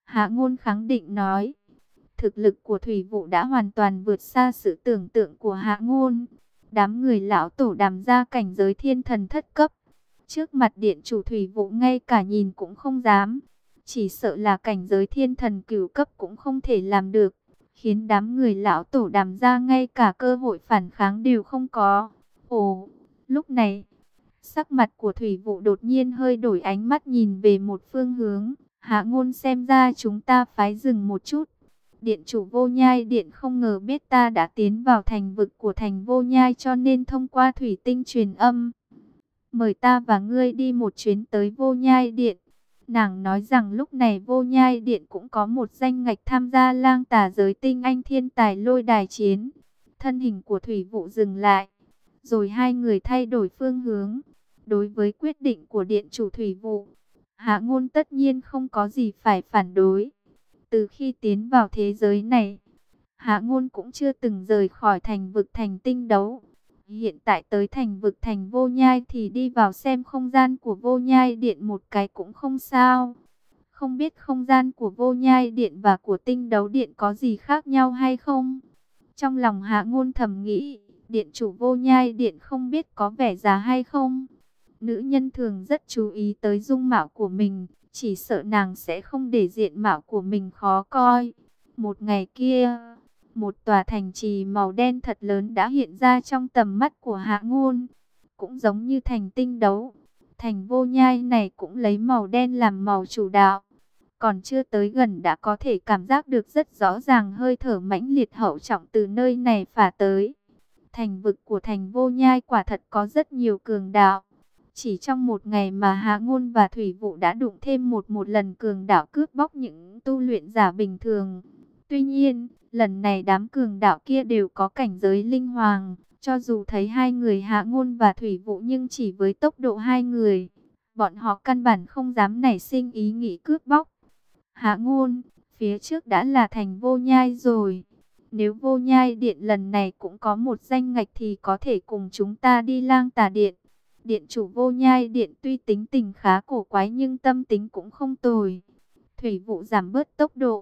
Hạ Ngôn khẳng định nói. Thực lực của Thủy Vụ đã hoàn toàn vượt xa sự tưởng tượng của Hạ Ngôn. Đám người lão tổ Đàm gia cảnh giới thiên thần thất cấp. Trước mặt điện chủ Thủy Vụ ngay cả nhìn cũng không dám. Chỉ sợ là cảnh giới thiên thần cửu cấp cũng không thể làm được. Khiến đám người lão tổ Đàm gia ngay cả cơ hội phản kháng đều không có. Ồ, lúc này, sắc mặt của Thủy Vụ đột nhiên hơi đổi, ánh mắt nhìn về một phương hướng. Hạ Ngôn, xem ra chúng ta phái dừng một chút. Điện chủ Vô Nhai Điện không ngờ biết ta đã tiến vào thành vực của thành Vô Nhai, cho nên thông qua thủy tinh truyền âm. Mời ta và ngươi đi một chuyến tới Vô Nhai Điện. Nàng nói rằng lúc này Vô Nhai Điện cũng có một danh ngạch tham gia lang tà giới tinh anh thiên tài lôi đài chiến. Thân hình của Thủy Vụ dừng lại. Rồi hai người thay đổi phương hướng. Đối với quyết định của điện chủ Thủy Vụ, Hạ Ngôn tất nhiên không có gì phải phản đối. Từ khi tiến vào thế giới này, Hạ Ngôn cũng chưa từng rời khỏi thành vực thành tinh đấu. Hiện tại tới thành vực thành Vô Nhai thì đi vào xem không gian của Vô Nhai Điện một cái cũng không sao. Không biết không gian của Vô Nhai Điện và của tinh đấu điện có gì khác nhau hay không? Trong lòng Hạ Ngôn thầm nghĩ, điện chủ Vô Nhai Điện không biết có vẻ già hay không? Nữ nhân thường rất chú ý tới dung mạo của mình, chỉ sợ nàng sẽ không để diện mạo của mình khó coi. Một ngày kia, một tòa thành trì màu đen thật lớn đã hiện ra trong tầm mắt của Hạ Ngôn. Cũng giống như thành tinh đấu, thành Vô Nhai này cũng lấy màu đen làm màu chủ đạo. Còn chưa tới gần đã có thể cảm giác được rất rõ ràng hơi thở mãnh liệt hậu trọng từ nơi này phả tới. Thành vực của thành Vô Nhai quả thật có rất nhiều cường đạo. Chỉ trong một ngày mà Hạ Ngôn và Thủy Vụ đã đụng thêm một lần cường đạo cướp bóc những tu luyện giả bình thường. Tuy nhiên, lần này đám cường đạo kia đều có cảnh giới linh hoàng. Cho dù thấy hai người Hạ Ngôn và Thủy Vụ nhưng chỉ với tốc độ hai người, bọn họ căn bản không dám nảy sinh ý nghĩ cướp bóc. Hạ Ngôn, phía trước đã là thành Vô Nhai rồi. Nếu Vô Nhai Điện lần này cũng có một danh ngạch thì có thể cùng chúng ta đi Lang Tà Điện. Điện chủ Vô Nhai Điện tuy tính tình khá cổ quái nhưng tâm tính cũng không tồi. Thủy Vụ giảm bớt tốc độ,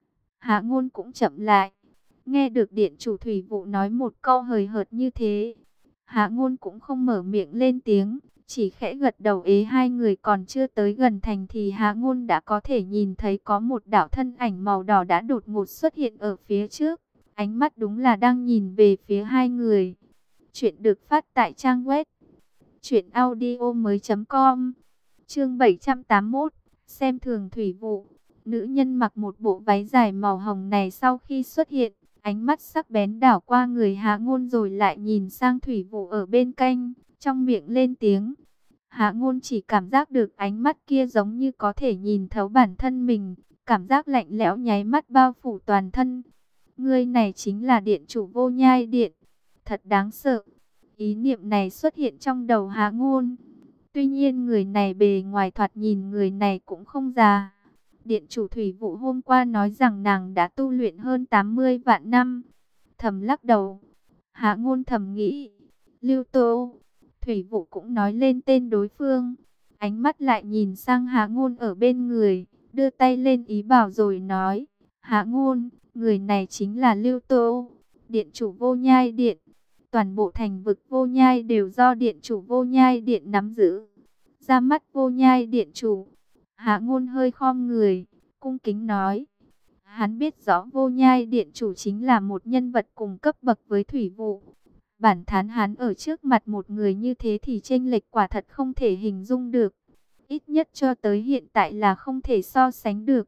Hạ Ngôn cũng chậm lại. Nghe được điện chủ Thủy Vụ nói một câu hời hợt như thế, Hạ Ngôn cũng không mở miệng lên tiếng, chỉ khẽ gật đầu. Hai người còn chưa tới gần thành thì Hạ Ngôn đã có thể nhìn thấy có một đạo thân ảnh màu đỏ đã đột ngột xuất hiện ở phía trước. Ánh mắt đúng là đang nhìn về phía hai người. Chuyện được phát tại trang web truyệnaudiomoi.com. Chương 781, xem thường Thủy Vụ. Nữ nhân mặc một bộ váy dài màu hồng này sau khi xuất hiện, ánh mắt sắc bén đảo qua người Hạ Ngôn rồi lại nhìn sang Thủy Vụ ở bên cạnh, trong miệng lên tiếng. Hạ Ngôn chỉ cảm giác được ánh mắt kia giống như có thể nhìn thấu bản thân mình, cảm giác lạnh lẽo nháy mắt bao phủ toàn thân. Ngươi này chính là điện chủ Vô Nhai Điện, thật đáng sợ. Ý niệm này xuất hiện trong đầu Hạ Ngôn. Tuy nhiên người này bề ngoài thoạt nhìn người này cũng không già. Điện chủ Thủy Vụ hôm qua nói rằng nàng đã tu luyện hơn 80 vạn năm. Thầm lắc đầu, Hạ Ngôn thầm nghĩ, Lưu Tô. Thủy Vụ cũng nói lên tên đối phương. Ánh mắt lại nhìn sang Hạ Ngôn ở bên người, đưa tay lên ý bảo rồi nói, Hạ Ngôn, người này chính là Lưu Tô, điện chủ Vô Nhai Điện. Toàn bộ thành vực Vô Nhai đều do điện chủ Vô Nhai Điện nắm giữ. Ra mắt Vô Nhai Điện chủ, Hạ Ngôn hơi khom người, cung kính nói. Hắn biết rõ Vô Nhai Điện chủ chính là một nhân vật cùng cấp bậc với Thủy Vụ. Bản thán hắn ở trước mặt một người như thế thì chênh lệch quả thật không thể hình dung được. Ít nhất cho tới hiện tại là không thể so sánh được.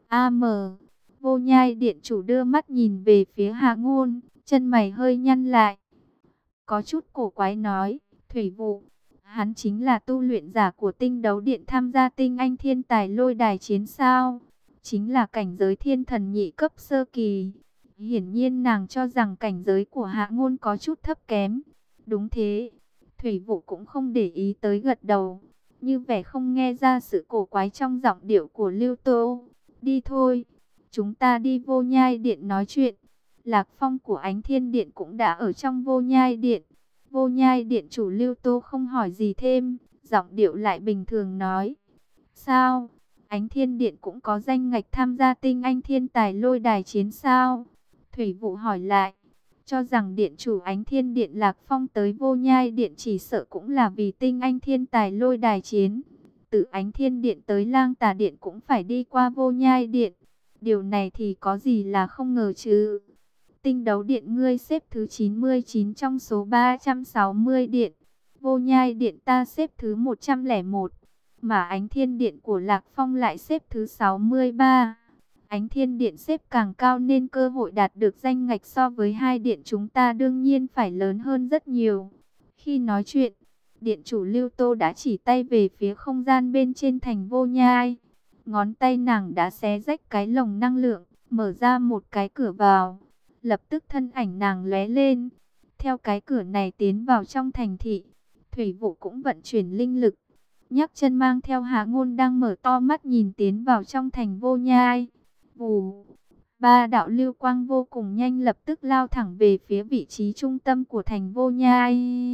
Vô Nhai Điện chủ đưa mắt nhìn về phía Hạ Ngôn, chân mày hơi nhăn lại. Có chút cổ quái nói, Thủy Vụ, hắn chính là tu luyện giả của tinh đấu điện tham gia tinh anh thiên tài lôi đài chiến sao? Chính là cảnh giới thiên thần nhị cấp sơ kỳ. Hiển nhiên nàng cho rằng cảnh giới của Hạ Ngôn có chút thấp kém. Đúng thế, Thủy Vụ cũng không để ý tới, gật đầu, như vẻ không nghe ra sự cổ quái trong giọng điệu của Lưu Tô. Đi thôi, chúng ta đi Vô Nhai Điện nói chuyện. Lạc Phong của Ánh Thiên Điện cũng đã ở trong Vô Nhai Điện. Vô Nhai Điện chủ Lưu Tô không hỏi gì thêm, giọng điệu lại bình thường nói. Sao? Ánh Thiên Điện cũng có danh ngạch tham gia tinh anh thiên tài lôi đài chiến sao? Thủy Vụ hỏi lại. Cho rằng điện chủ Ánh Thiên Điện Lạc Phong tới Vô Nhai Điện chỉ sợ cũng là vì tinh anh thiên tài lôi đài chiến. Từ Ánh Thiên Điện tới Lang Tà Điện cũng phải đi qua Vô Nhai Điện. Điều này thì có gì là không ngờ chứ? Tinh Đấu Điện ngươi xếp thứ 99 trong số 360 điện. Vô Nhai Điện ta xếp thứ 101. Mà Ánh Thiên Điện của Lạc Phong lại xếp thứ 63. Ánh Thiên Điện xếp càng cao nên cơ hội đạt được danh ngạch so với hai điện chúng ta đương nhiên phải lớn hơn rất nhiều. Khi nói chuyện, điện chủ Lưu Tô đã chỉ tay về phía không gian bên trên thành Vô Nhai. Ngón tay nàng đã xé rách cái lồng năng lượng, mở ra một cái cửa vào. Lập tức thân ảnh nàng lóe lên, theo cái cửa này tiến vào trong thành thị. Thủy Vụ cũng vận chuyển linh lực, nhấc chân mang theo Hạ Ngôn đang mở to mắt nhìn tiến vào trong thành Vô Nhai. Vù, ba đạo lưu quang vô cùng nhanh lập tức lao thẳng về phía vị trí trung tâm của thành Vô Nhai.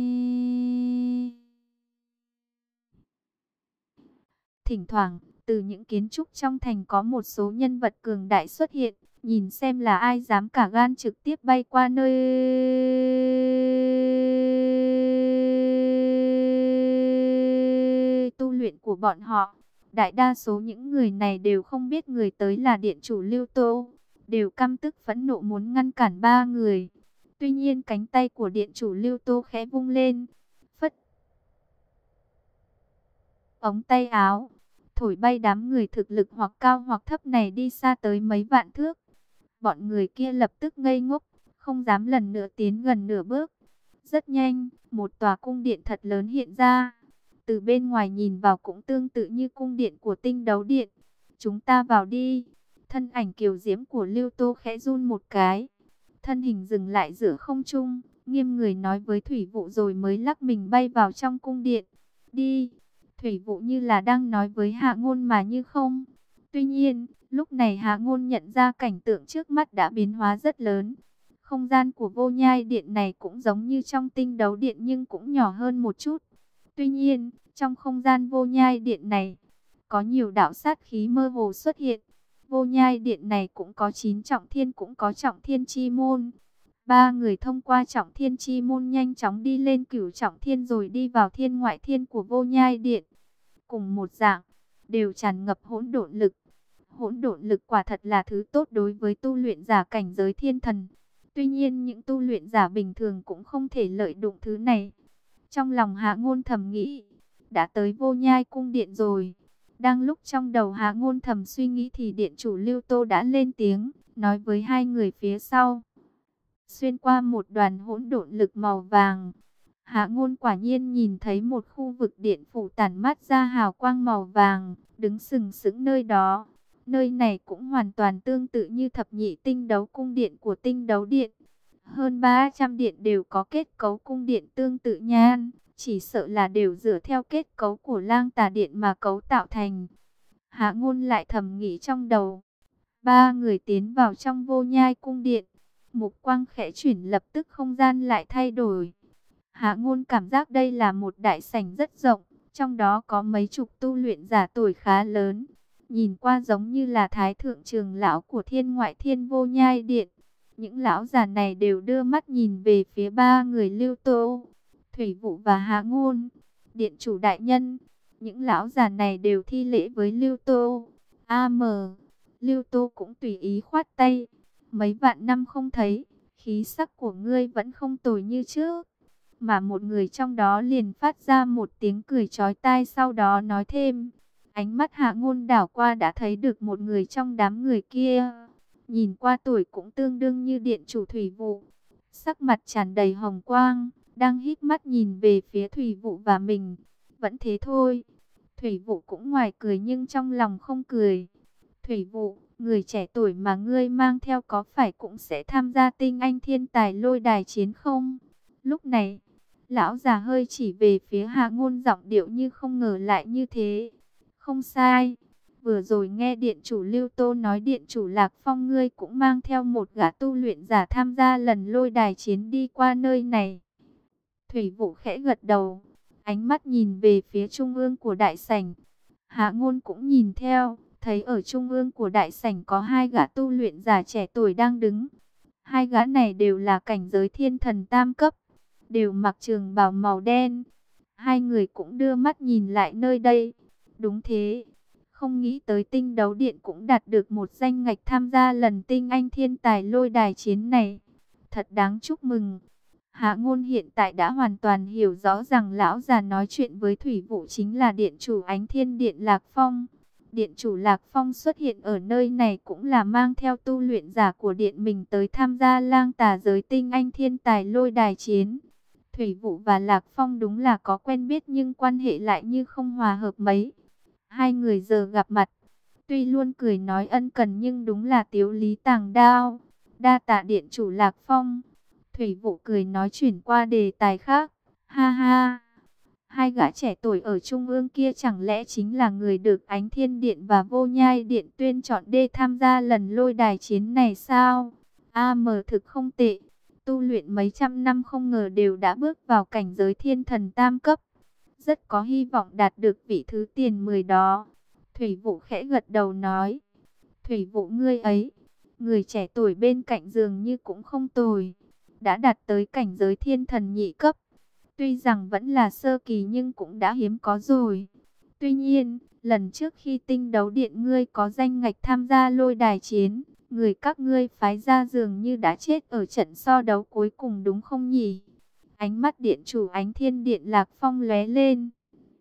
Thỉnh thoảng, từ những kiến trúc trong thành có một số nhân vật cường đại xuất hiện, nhìn xem là ai dám cả gan trực tiếp bay qua nơi tu luyện của bọn họ. Đại đa số những người này đều không biết người tới là điện chủ Lưu Tô, đều căm tức phẫn nộ muốn ngăn cản ba người. Tuy nhiên cánh tay của điện chủ Lưu Tô khẽ vung lên, phất ống tay áo, thổi bay đám người thực lực hoặc cao hoặc thấp này đi xa tới mấy vạn thước. Bọn người kia lập tức ngây ngốc, không dám lần nữa tiến gần nửa bước. Rất nhanh, một tòa cung điện thật lớn hiện ra. Từ bên ngoài nhìn vào cũng tương tự như cung điện của Tinh Đấu Điện. Chúng ta vào đi. Thân ảnh kiều diễm của Lưu Tô khẽ run một cái. Thân hình dừng lại giữa không trung, nghiêm người nói với Thủy Vụ rồi mới lắc mình bay vào trong cung điện. Đi. Thủy Vụ như là đang nói với Hạ Ngôn mà như không. Tuy nhiên, lúc này Hạ Ngôn nhận ra cảnh tượng trước mắt đã biến hóa rất lớn. Không gian của Vô Nhai Điện này cũng giống như trong Tinh Đấu Điện nhưng cũng nhỏ hơn một chút. Tuy nhiên, trong không gian Vô Nhai Điện này, có nhiều đạo sát khí mơ hồ xuất hiện. Vô Nhai Điện này cũng có 9 trọng thiên, cũng có trọng thiên chi môn. Ba người thông qua trọng thiên chi môn nhanh chóng đi lên cửu trọng thiên rồi đi vào thiên ngoại thiên của Vô Nhai Điện. Cùng một dạng, đều tràn ngập hỗn độn lực. Hỗn độn lực quả thật là thứ tốt đối với tu luyện giả cảnh giới thiên thần. Tuy nhiên những tu luyện giả bình thường cũng không thể lợi dụng thứ này. Trong lòng Hạ Ngôn thầm nghĩ, đã tới Vô Nhai cung điện rồi. Đang lúc trong đầu Hạ Ngôn thầm suy nghĩ thì điện chủ Lưu Tô đã lên tiếng, nói với hai người phía sau. Xuyên qua một đoàn hỗn độn lực màu vàng, Hạ Ngôn quả nhiên nhìn thấy một khu vực điện phủ tản mát ra hào quang màu vàng, đứng sừng sững nơi đó. Nơi này cũng hoàn toàn tương tự như thập nhị tinh đấu cung điện của Tinh Đấu Điện. Hơn 300 điện đều có kết cấu cung điện tương tự nhan, chỉ sợ là đều dựa theo kết cấu của Lang Tà Điện mà cấu tạo thành. Hạ Ngôn lại thầm nghĩ trong đầu. Ba người tiến vào trong Vô Nhai cung điện, mục quang khẽ chuyển lập tức không gian lại thay đổi. Hạ Ngôn cảm giác đây là một đại sảnh rất rộng, trong đó có mấy chục tu luyện giả tuổi khá lớn. Nhìn qua giống như là thái thượng trưởng lão của thiên ngoại thiên Vô Nhai Điện. Những lão già này đều đưa mắt nhìn về phía ba người Lưu Tô, Thủy Vụ và Hạ Ngôn. Điện chủ đại nhân, những lão già này đều thi lễ với Lưu Tô. Lưu Tô cũng tùy ý khoát tay. Mấy vạn năm không thấy, khí sắc của ngươi vẫn không tồi như trước. Mà một người trong đó liền phát ra một tiếng cười chói tai, sau đó nói thêm. Ánh mắt Hạ Ngôn đảo qua đã thấy được một người trong đám người kia. Nhìn qua tuổi cũng tương đương như điện chủ Thủy Vụ. Sắc mặt tràn đầy hồng quang, đang híp mắt nhìn về phía Thủy Vụ và mình. Vẫn thế thôi. Thủy Vụ cũng ngoài cười nhưng trong lòng không cười. Thủy Vụ, người trẻ tuổi mà ngươi mang theo có phải cũng sẽ tham gia tinh anh thiên tài lôi đài chiến không? Lúc này, lão già hơi chỉ về phía Hạ Ngôn, giọng điệu như không ngờ lại như thế. Không sai, vừa rồi nghe điện chủ Lưu Tô nói điện chủ Lạc Phong ngươi cũng mang theo một gã tu luyện giả tham gia lần lôi đài chiến đi qua nơi này. Thủy Vụ khẽ gật đầu, ánh mắt nhìn về phía trung ương của đại sảnh. Hạ Ngôn cũng nhìn theo, thấy ở trung ương của đại sảnh có hai gã tu luyện giả trẻ tuổi đang đứng. Hai gã này đều là cảnh giới thiên thần tam cấp, đều mặc trường bào màu đen. Hai người cũng đưa mắt nhìn lại nơi đây. Đúng thế, không nghĩ tới Tinh Đấu Điện cũng đạt được một danh ngạch tham gia lần tinh anh thiên tài lôi đài chiến này. Thật đáng chúc mừng. Hạ Ngôn hiện tại đã hoàn toàn hiểu rõ rằng lão già nói chuyện với Thủy Vũ chính là điện chủ Ánh Thiên Điện Lạc Phong. Điện chủ Lạc Phong xuất hiện ở nơi này cũng là mang theo tu luyện giả của điện mình tới tham gia lang tà giới tinh anh thiên tài lôi đài chiến. Thủy Vũ và Lạc Phong đúng là có quen biết nhưng quan hệ lại như không hòa hợp mấy. Hai người giờ gặp mặt, tuy luôn cười nói ân cần nhưng đúng là tiếu lý tàng đao. Đa tạ điện chủ Lạc Phong. Thủy Vũ cười nói chuyển qua đề tài khác. Ha ha, hai gã trẻ tuổi ở trung ương kia chẳng lẽ chính là người được Ánh Thiên Điện và Vô Nhai Điện tuyên chọn để tham gia lần lôi đài chiến này sao? Thực không tệ, tu luyện mấy trăm năm không ngờ đều đã bước vào cảnh giới thiên thần tam cấp. Rất có hy vọng đạt được vị thứ tiền 10 đó. Thủy Vũ khẽ gật đầu nói. Thủy Vũ ngươi ấy, người trẻ tuổi bên cạnh dường như cũng không tồi, đã đạt tới cảnh giới thiên thần nhị cấp. Tuy rằng vẫn là sơ kỳ nhưng cũng đã hiếm có rồi. Tuy nhiên, lần trước khi Tinh Đấu Điện ngươi có danh ngạch tham gia lôi đài chiến, người các ngươi phái ra dường như đã chết ở trận so đấu cuối cùng đúng không nhỉ? Ánh mắt điện chủ Ánh Thiên Điện Lạc Phong lóe lên.